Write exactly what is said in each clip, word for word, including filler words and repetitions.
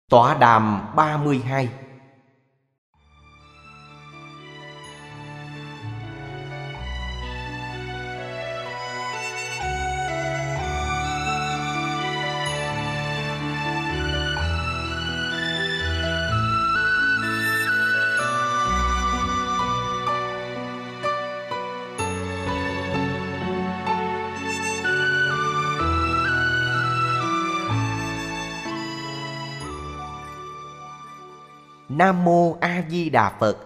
Tọa đàm ba mươi hai. Nam Mô A Di Đà Phật.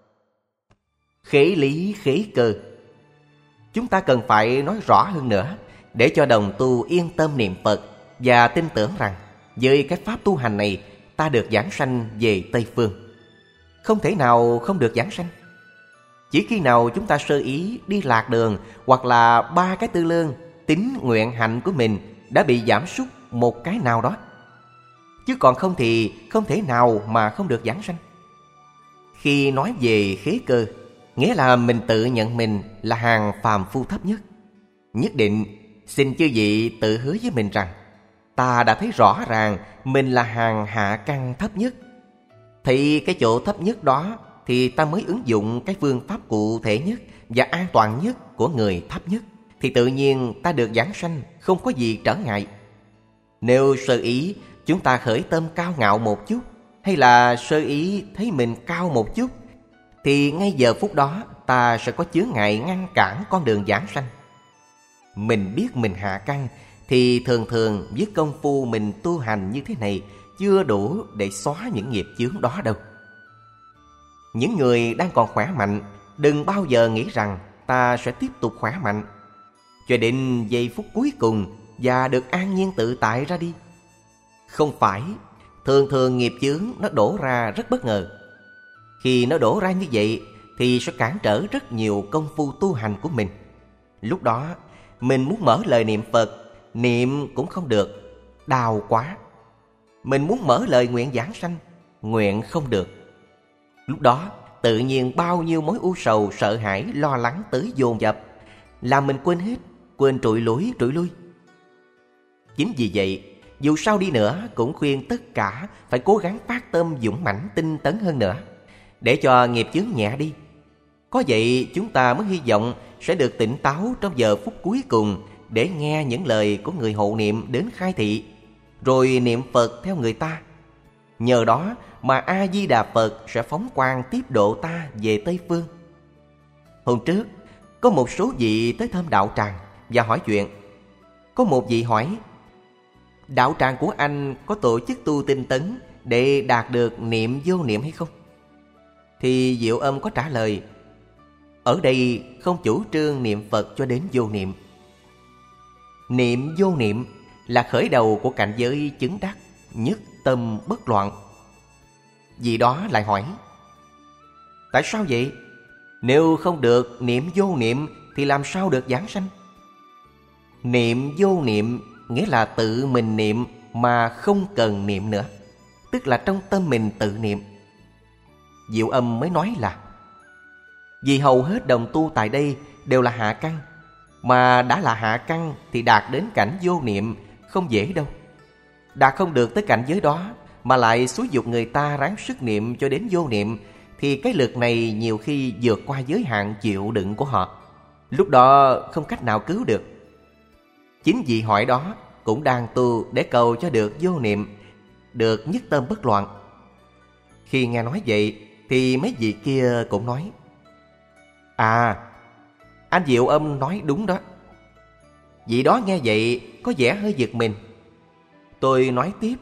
Khế lý khế cơ. Chúng ta cần phải nói rõ hơn nữa, để cho đồng tu yên tâm niệm Phật và tin tưởng rằng với cái pháp tu hành này ta được giảng sanh về Tây Phương. Không thể nào không được giảng sanh. Chỉ khi nào chúng ta sơ ý đi lạc đường, hoặc là ba cái tư lương tín nguyện hạnh của mình đã bị giảm sút một cái nào đó, chứ còn không thì không thể nào mà không được giảng sanh. Khi nói về khế cơ, nghĩa là mình tự nhận mình là hàng phàm phu thấp nhất. Nhất định xin chư vị tự hứa với mình rằng ta đã thấy rõ ràng mình là hàng hạ căn thấp nhất. Thì cái chỗ thấp nhất đó thì ta mới ứng dụng cái phương pháp cụ thể nhất và an toàn nhất của người thấp nhất, thì tự nhiên ta được giảng sanh, không có gì trở ngại. Nếu sơ ý chúng ta khởi tâm cao ngạo một chút, hay là sơ ý thấy mình cao một chút, thì ngay giờ phút đó ta sẽ có chướng ngại ngăn cản con đường giảng sanh. Mình biết mình hạ căn thì thường thường với công phu mình tu hành như thế này chưa đủ để xóa những nghiệp chướng đó đâu. Những người đang còn khỏe mạnh đừng bao giờ nghĩ rằng ta sẽ tiếp tục khỏe mạnh cho đến giây phút cuối cùng và được an nhiên tự tại ra đi. Không phải, thường thường nghiệp chướng nó đổ ra rất bất ngờ. Khi nó đổ ra như vậy thì sẽ cản trở rất nhiều công phu tu hành của mình. Lúc đó mình muốn mở lời niệm Phật, niệm cũng không được, đau quá. Mình muốn mở lời nguyện giảng sanh, nguyện không được. Lúc đó tự nhiên bao nhiêu mối u sầu, sợ hãi, lo lắng tới dồn dập, làm mình quên hết, quên trụi lủi trụi lui. Chính vì vậy, dù sao đi nữa cũng khuyên tất cả phải cố gắng phát tâm dũng mãnh tinh tấn hơn nữa, để cho nghiệp chướng nhẹ đi. Có vậy chúng ta mới hy vọng sẽ được tỉnh táo trong giờ phút cuối cùng để nghe những lời của người hộ niệm đến khai thị, rồi niệm Phật theo người ta. Nhờ đó mà A-di-đà Phật sẽ phóng quang tiếp độ ta về Tây Phương. Hôm trước có một số vị tới thăm đạo tràng và hỏi chuyện. Có một vị hỏi: đạo tràng của anh có tổ chức tu tinh tấn để đạt được niệm vô niệm hay không? Thì Diệu Âm có trả lời: ở đây không chủ trương niệm Phật cho đến vô niệm. Niệm vô niệm là khởi đầu của cảnh giới chứng đắc nhất tâm bất loạn. Vì đó lại hỏi: tại sao vậy? Nếu không được niệm vô niệm thì làm sao được giảng sanh? Niệm vô niệm nghĩa là tự mình niệm mà không cần niệm nữa, tức là trong tâm mình tự niệm. Diệu Âm mới nói là vì hầu hết đồng tu tại đây đều là hạ căn, mà đã là hạ căn thì đạt đến cảnh vô niệm không dễ đâu. Đạt không được tới cảnh giới đó mà lại xúi dục người ta ráng sức niệm cho đến vô niệm, thì cái lực này nhiều khi vượt qua giới hạn chịu đựng của họ. Lúc đó không cách nào cứu được. Chính vị hỏi đó cũng đang tu để cầu cho được vô niệm, được nhất tâm bất loạn. Khi nghe nói vậy thì mấy vị kia cũng nói: à, anh Diệu Âm nói đúng đó. Vị đó nghe vậy có vẻ hơi giật mình. Tôi nói tiếp: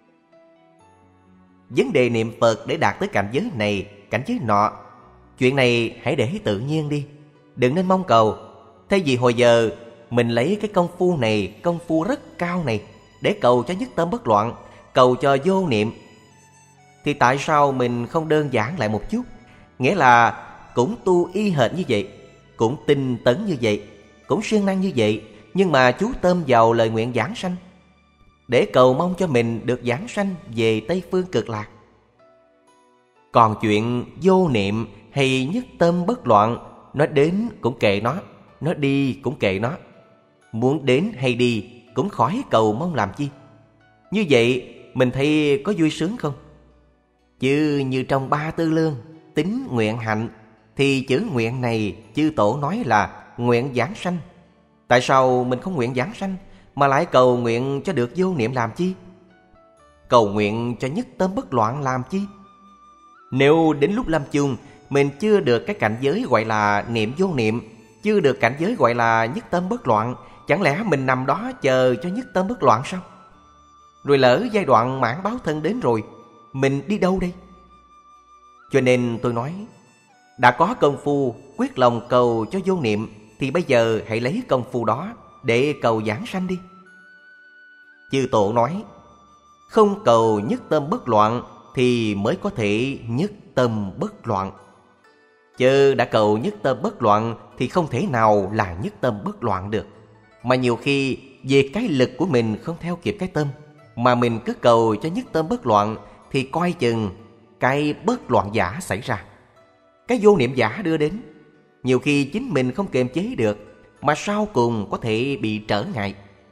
vấn đề niệm Phật để đạt tới cảnh giới này, cảnh giới nọ, chuyện này hãy để tự nhiên đi, đừng nên mong cầu. Thay vì hồi giờ mình lấy cái công phu này, công phu rất cao này, để cầu cho nhất tâm bất loạn, cầu cho vô niệm, thì tại sao mình không đơn giản lại một chút? Nghĩa là cũng tu y hệt như vậy, cũng tinh tấn như vậy, cũng siêng năng như vậy, nhưng mà chú tâm vào lời nguyện giảng sanh, để cầu mong cho mình được giảng sanh về Tây Phương Cực Lạc. Còn chuyện vô niệm hay nhất tâm bất loạn, nó đến cũng kệ nó, nó đi cũng kệ nó. Muốn đến hay đi cũng khỏi cầu mong làm chi. Như vậy mình thấy có vui sướng không? Chứ như trong Ba Tư Lương, Tín Nguyện Hạnh, thì chữ nguyện này chư tổ nói là nguyện giảng sanh. Tại sao mình không nguyện giảng sanh mà lại cầu nguyện cho được vô niệm làm chi? Cầu nguyện cho nhất tâm bất loạn làm chi? Nếu đến lúc lâm chung mình chưa được cái cảnh giới gọi là niệm vô niệm, chưa được cảnh giới gọi là nhất tâm bất loạn, chẳng lẽ mình nằm đó chờ cho nhất tâm bất loạn sao? Rồi lỡ giai đoạn mãn báo thân đến rồi, mình đi đâu đây? Cho nên tôi nói, đã có công phu quyết lòng cầu cho vô niệm, thì bây giờ hãy lấy công phu đó để cầu giảng sanh đi. Chư tổ nói, không cầu nhất tâm bất loạn thì mới có thể nhất tâm bất loạn. Chứ đã cầu nhất tâm bất loạn thì không thể nào là nhất tâm bất loạn được. Mà nhiều khi về cái lực của mình không theo kịp cái tâm, mà mình cứ cầu cho nhất tâm bất loạn, thì coi chừng cái bất loạn giả xảy ra, cái vô niệm giả đưa đến. Nhiều khi chính mình không kiềm chế được, mà sau cùng có thể bị trở ngại.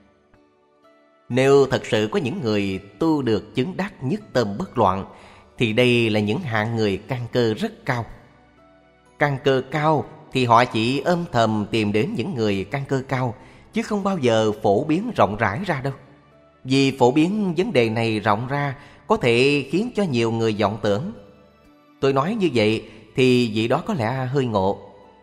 Nếu thật sự có những người tu được chứng đắc nhất tâm bất loạn, thì đây là những hạng người căn cơ rất cao. Căn cơ cao thì họ chỉ âm thầm tìm đến những người căn cơ cao, chứ không bao giờ phổ biến rộng rãi ra đâu. Vì phổ biến vấn đề này rộng ra có thể khiến cho nhiều người vọng tưởng. Tôi nói như vậy thì vị đó có lẽ hơi ngộ.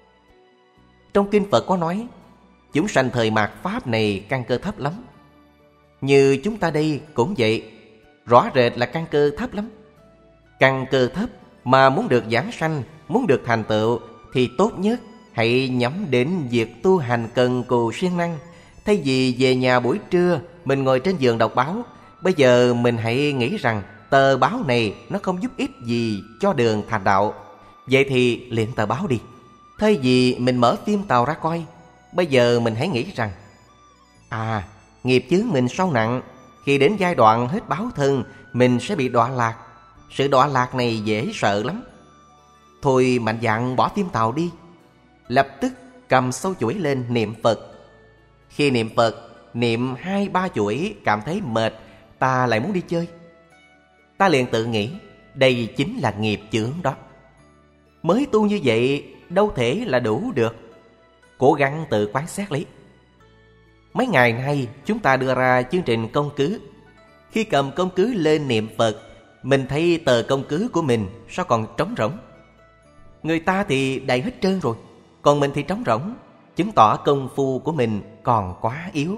Trong kinh Phật có nói, chúng sanh thời mạt Pháp này căn cơ thấp lắm. Như chúng ta đây cũng vậy, rõ rệt là căn cơ thấp lắm. Căn cơ thấp mà muốn được giảng sanh, muốn được thành tựu, thì tốt nhất hãy nhắm đến việc tu hành cần cù siêng năng. Thay vì về nhà buổi trưa mình ngồi trên giường đọc báo, bây giờ mình hãy nghĩ rằng tờ báo này nó không giúp ích gì cho đường thành đạo. Vậy thì luyện tờ báo đi. Thay vì mình mở phim Tàu ra coi, bây giờ mình hãy nghĩ rằng, à, nghiệp chướng mình sâu nặng, khi đến giai đoạn hết báo thân, mình sẽ bị đọa lạc. Sự đọa lạc này dễ sợ lắm. Thôi mạnh dạn bỏ phim Tàu đi. Lập tức cầm sâu chuỗi lên niệm Phật. Khi niệm Phật, niệm hai ba chuỗi cảm thấy mệt, ta lại muốn đi chơi. Ta liền tự nghĩ, đây chính là nghiệp chướng đó. Mới tu như vậy đâu thể là đủ được. Cố gắng tự quán xét lấy. Mấy ngày nay chúng ta đưa ra chương trình công cứ. Khi cầm công cứ lên niệm Phật, mình thấy tờ công cứ của mình sao còn trống rỗng. Người ta thì đầy hết trơn rồi, còn mình thì trống rỗng, chứng tỏ công phu của mình còn quá yếu.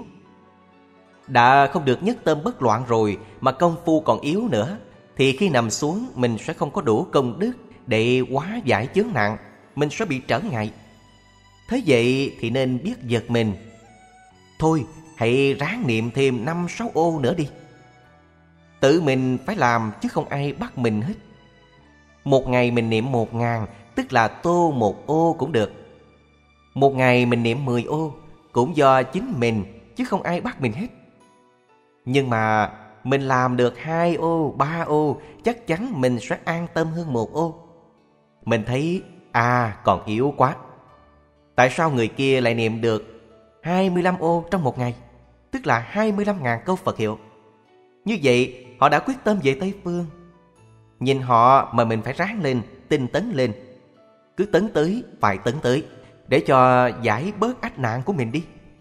Đã không được nhất tâm bất loạn rồi mà công phu còn yếu nữa, thì khi nằm xuống mình sẽ không có đủ công đức để hóa giải chướng nạn, mình sẽ bị trở ngại. Thế vậy thì nên biết giật mình. Thôi hãy ráng niệm thêm năm sáu ô nữa đi. Tự mình phải làm chứ không ai bắt mình hết. Một ngày mình niệm một ngàn, tức là tô một ô cũng được. Một ngày mình niệm mười ô, cũng do chính mình chứ không ai bắt mình hết. Nhưng mà mình làm được hai ô, ba ô, chắc chắn mình sẽ an tâm hơn một ô. Mình thấy, à còn yếu quá. Tại sao người kia lại niệm được hai mươi lăm ô trong một ngày, tức là hai mươi lăm ngàn câu Phật hiệu? Như vậy họ đã quyết tâm về Tây Phương. Nhìn họ mà mình phải ráng lên, tinh tấn lên. Cứ tấn tới, phải tấn tới, để cho giải bớt ách nạn của mình đi.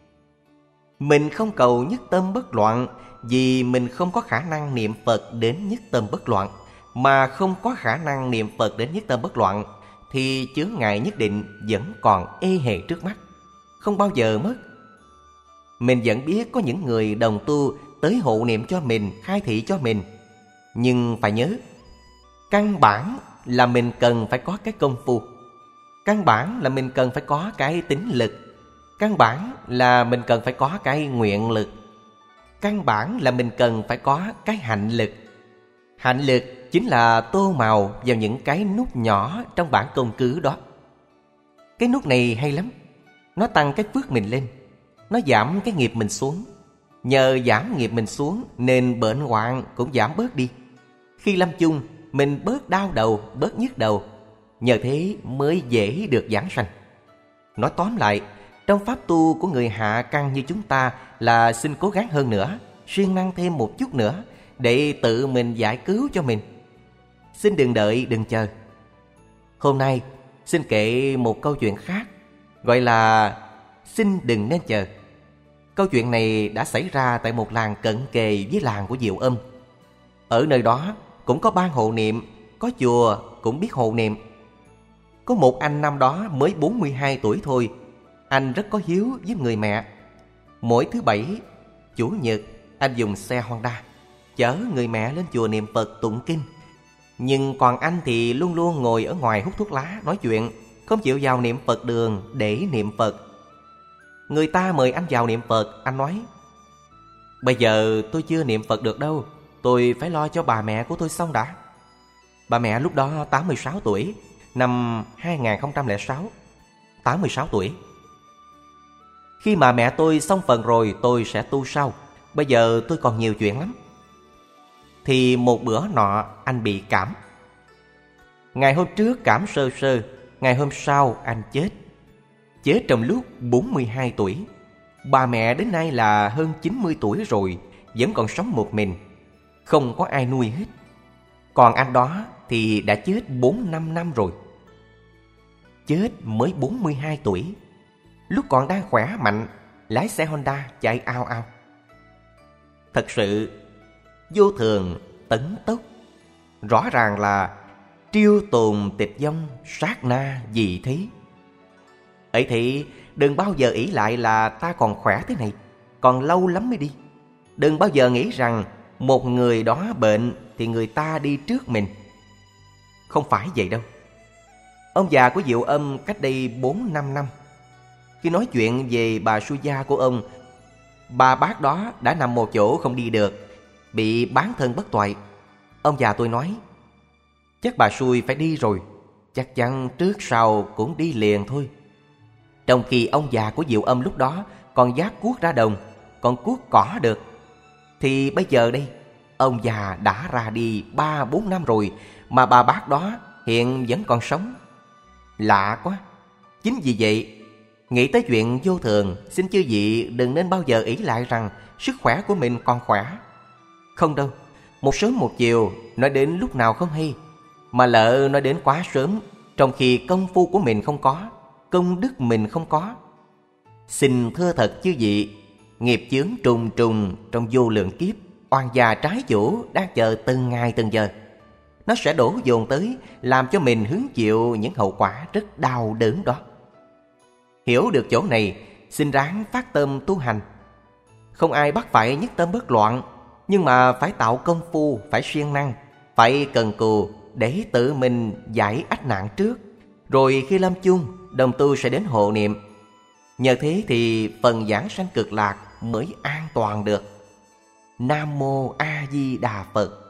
Mình không cầu nhất tâm bất loạn vì mình không có khả năng niệm Phật đến nhất tâm bất loạn. Mà không có khả năng niệm Phật đến nhất tâm bất loạn thì chướng ngại nhất định vẫn còn ê hề trước mắt, không bao giờ mất. Mình vẫn biết có những người đồng tu tới hộ niệm cho mình, khai thị cho mình. Nhưng phải nhớ, căn bản là mình cần phải có cái công phu. Căn bản là mình cần phải có cái tín lực. Căn bản là mình cần phải có cái nguyện lực. Căn bản là mình cần phải có cái hạnh lực. Hạnh lực chính là tô màu vào những cái nút nhỏ trong bản công cứ đó. Cái nút này hay lắm. Nó tăng cái phước mình lên, nó giảm cái nghiệp mình xuống. Nhờ giảm nghiệp mình xuống nên bệnh hoạn cũng giảm bớt đi. Khi lâm chung mình bớt đau đầu, bớt nhức đầu. Nhờ thế mới dễ được giảng sanh. Nói tóm lại, trong pháp tu của người hạ căn như chúng ta là xin cố gắng hơn nữa, siêng năng thêm một chút nữa để tự mình giải cứu cho mình. Xin đừng đợi, đừng chờ. Hôm nay xin kể một câu chuyện khác, gọi là xin đừng nên chờ. Câu chuyện này đã xảy ra tại một làng cận kề với làng của Diệu Âm. Ở nơi đó cũng có ban hộ niệm, có chùa cũng biết hộ niệm. Có một anh năm đó mới bốn mươi hai tuổi thôi. Anh rất có hiếu với người mẹ. Mỗi thứ bảy, chủ nhật, anh dùng xe Honda chở người mẹ lên chùa niệm Phật tụng kinh. Nhưng còn anh thì luôn luôn ngồi ở ngoài hút thuốc lá, nói chuyện, không chịu vào niệm Phật đường để niệm Phật. Người ta mời anh vào niệm Phật, anh nói: bây giờ tôi chưa niệm Phật được đâu, tôi phải lo cho bà mẹ của tôi xong đã. Bà mẹ lúc đó tám mươi sáu tuổi, năm hai nghìn không trăm lẻ sáu. tám mươi sáu tuổi. Khi mà mẹ tôi xong phần rồi tôi sẽ tu sau. Bây giờ tôi còn nhiều chuyện lắm. Thì một bữa nọ anh bị cảm. Ngày hôm trước cảm sơ sơ, ngày hôm sau anh chết. Chết trong lúc bốn mươi hai tuổi. Bà mẹ đến nay là hơn chín mươi tuổi rồi, vẫn còn sống một mình, không có ai nuôi hết. Còn anh đó thì đã chết bốn năm năm rồi. Chết mới bốn mươi hai tuổi, lúc còn đang khỏe mạnh, lái xe Honda chạy ao ao. Thật sự vô thường tấn tốc, rõ ràng là triêu tồn tịch vong, sát na vì thế. Ấy thì đừng bao giờ ỷ lại là ta còn khỏe thế này, còn lâu lắm mới đi. Đừng bao giờ nghĩ rằng một người đó bệnh thì người ta đi trước mình. Không phải vậy đâu. Ông già của Diệu Âm cách đây bốn năm năm, khi nói chuyện về bà Su Gia của ông, bà bác đó đã nằm một chỗ không đi được, bị bán thân bất toại. Ông già tôi nói: chắc bà xui phải đi rồi, chắc chắn trước sau cũng đi liền thôi. Trong khi ông già của Diệu Âm lúc đó còn vác cuốc ra đồng, còn cuốc cỏ được, thì bây giờ đây ông già đã ra đi ba bốn năm rồi, mà bà bác đó hiện vẫn còn sống. Lạ quá. Chính vì vậy, nghĩ tới chuyện vô thường, xin chư vị đừng nên bao giờ ỷ lại rằng sức khỏe của mình còn khỏe. Không đâu. Một sớm một chiều, nói đến lúc nào không hay, mà lỡ nói đến quá sớm, trong khi công phu của mình không có, công đức mình không có. Xin thưa thật chư vị, nghiệp chướng trùng trùng trong vô lượng kiếp, oan gia trái chủ đang chờ từng ngày từng giờ. Nó sẽ đổ dồn tới, làm cho mình hứng chịu những hậu quả rất đau đớn đó. Hiểu được chỗ này, xin ráng phát tâm tu hành. Không ai bắt phải nhất tâm bất loạn, nhưng mà phải tạo công phu, phải siêng năng, phải cần cù để tự mình giải ách nạn trước. Rồi khi lâm chung, đồng tu sẽ đến hộ niệm. Nhờ thế thì phần giảng sanh cực lạc mới an toàn được. Nam Mô A Di Đà Phật.